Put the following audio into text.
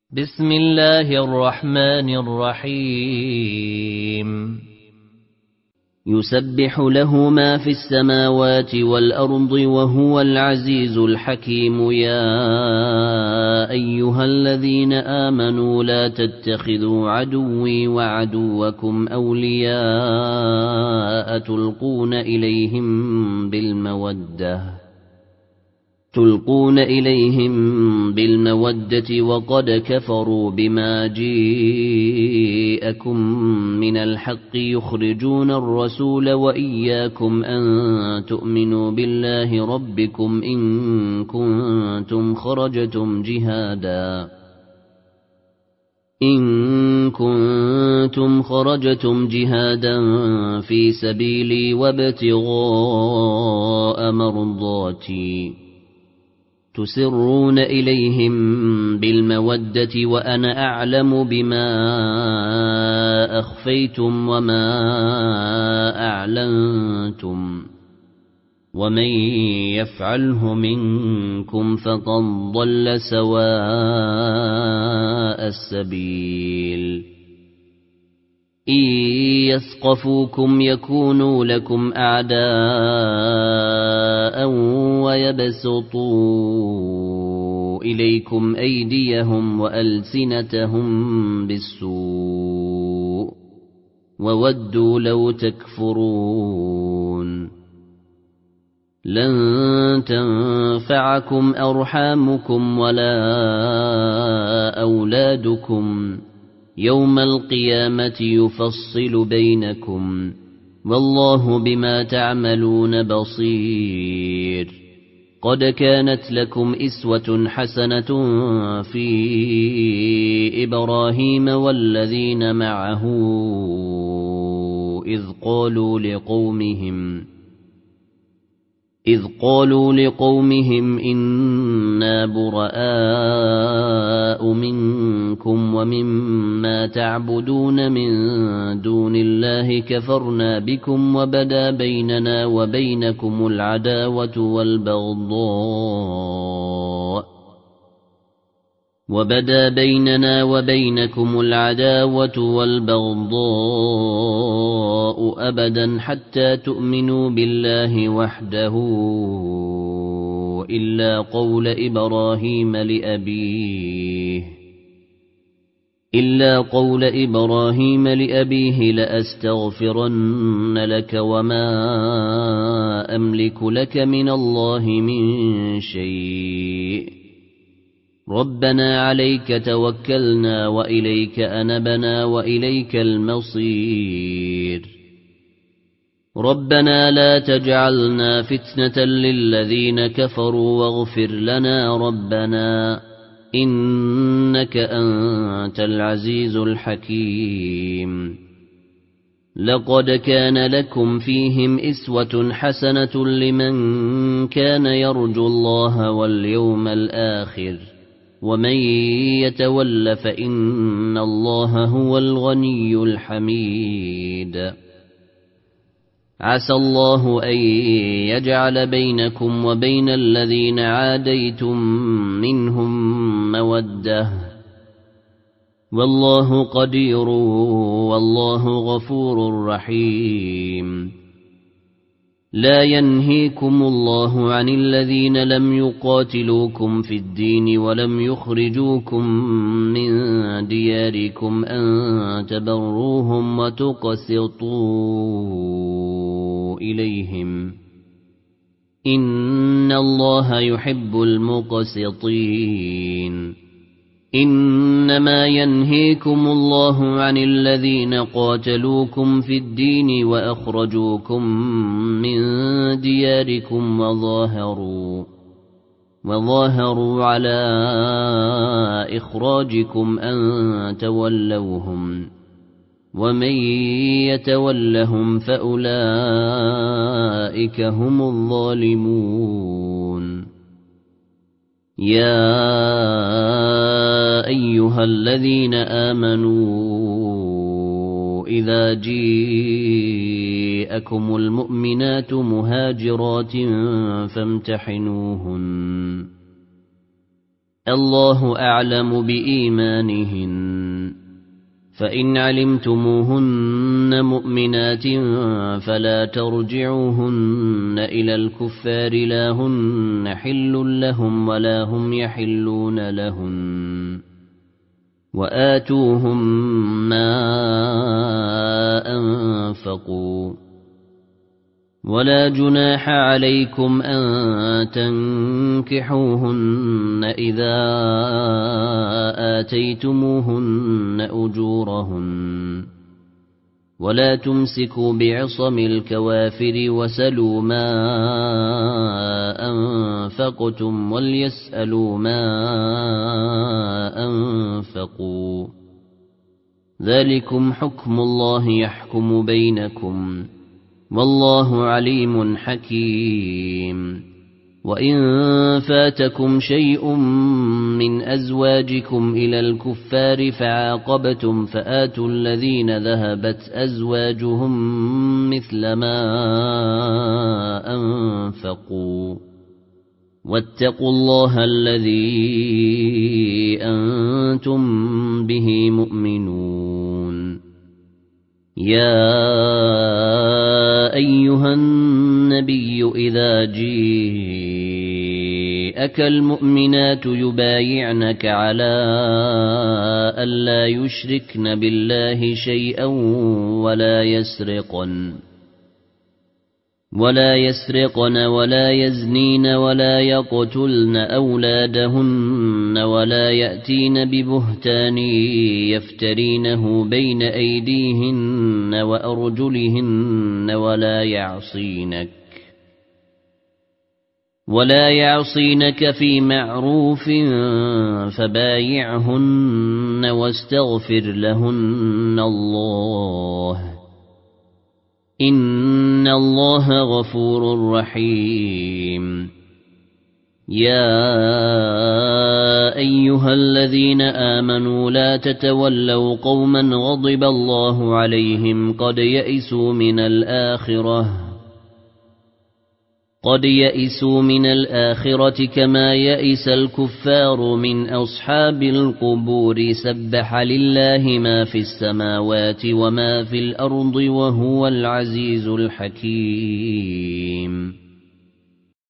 بسم الله الرحمن الرحيم يسبح له ما في السماوات والأرض وهو العزيز الحكيم. يا أيها الذين آمنوا لا تتخذوا عدوي وعدوكم أولياء تلقون إليهم بالمودة وقد كفروا بما جاءكم من الحق يخرجون الرسول وإياكم أن تؤمنوا بالله ربكم إن كنتم خرجتم جهادا في سبيلي وابتغاء مرضاتي تسرون إليهم بالمودة وأنا أعلم بما أخفيتم وما أعلنتم ومن يفعله منكم فقد ضل سواء السبيل. إن يثقفوكم يكونوا لكم أعداء ويبسطوا إليكم أيديهم وألسنتهم بالسوء وودوا لو تكفرون. لن تنفعكم أرحامكم ولا أولادكم يوم القيامة يفصل بينكم والله بما تعملون بصير. قد كانت لكم إسوة حسنة في إبراهيم والذين معه إذ قالوا لقومهم إنا براء منكم ومما تعبدون من دون الله كفرنا بكم وبدا بيننا وبينكم العداوة والبغضاء أبدا حتى تؤمنوا بالله وحده إلا قول إبراهيم لأبيه لأستغفرن لك وما أملك لك من الله من شيء ربنا عليك توكلنا وإليك أنبنا وإليك المصير. ربنا لا تجعلنا فتنة للذين كفروا واغفر لنا ربنا إنك أنت العزيز الحكيم. لقد كان لكم فيهم إسوة حسنة لمن كان يرجو الله واليوم الآخر ومن يتول فإن الله هو الغني الحميد. عسى الله أن يجعل بينكم وبين الذين عاديتم منهم مودة والله قدير والله غفور رحيم. لا ينهيكم الله عن الذين لم يقاتلوكم في الدين ولم يخرجوكم من دياركم أن تبروهم وتقسطوا إليهم إن الله يحب المقسطين. إنما ينهيكم الله عن الذين قاتلوكم في الدين وأخرجوكم من دياركم وظاهروا على إخراجكم أن تولوهم ومن يتولهم فأولئك هم الظالمون. يا أيها الذين آمنوا إذا جاءكم المؤمنات مهاجرات فامتحنوهن الله أعلم بإيمانهن فإن علمتموهن مؤمنات فلا ترجعوهن إلى الكفار لا هن حل لهم ولا هم يحلون لهن وآتوهم ما أنفقوا ولا جناح عليكم أن تنكحوهن إذا آتيتموهن أجورهن ولا تمسكوا بعصم الكوافر وسلوا ما أنفقتم وليسألوا ما أنفقوا ذلكم حكم الله يحكم بينكم والله عليم حكيم وإن فاتكم شيء من أزواجكم إلى الكفار فعاقبتم فآتوا الذين ذهبت أزواجهم مثل ما أنفقوا واتقوا الله الذي أنتم به مؤمنون يا أيها النبي إذا جاءك المؤمنات يبايعنك على ألا يشركن بالله شيئا ولا يسرقن ولا يزنين ولا يقتلن أولادهن ولا يأتين ببهتان يفترينه بين أيديهن وأرجلهن ولا يعصينك في معروف فبايعهن واستغفر لهن الله إن الله غفور رحيم يا أيها الذين آمنوا لا تتولوا قوما غضب الله عليهم قد يئسوا من الآخرة كما يئس الكفار من أصحاب القبور سبح لله ما في السماوات وما في الأرض وهو العزيز الحكيم